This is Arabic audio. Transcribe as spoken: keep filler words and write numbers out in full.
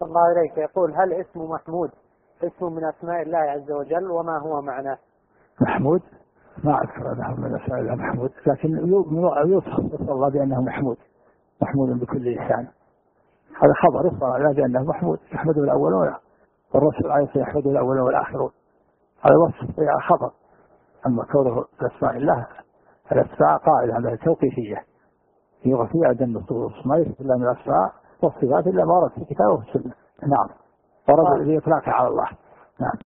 الله إليك يقول: هل اسم محمود اسم من أسماء الله عز وجل، وما هو معناه؟ محمود ما أعرف أنه من أسماء الله محمود، لكن يوصف الله بأنه محمود، محمود بكل لسان. هذا خبر يصدر على بأنه محمود، يحمده الأولون والرسول عليه الصلاة والسلام يحمده الأولون والآخرون، هذا وصف يا خبر. أما كونه بأسماء الله الأسماء قائلة عندها توقيفية يغفي عدم النصوص، ما يثبت إلا من الأسماء والصفات إلا ما ورد في كتابه والسنة. نعم، ورد الإطلاق على الله. نعم.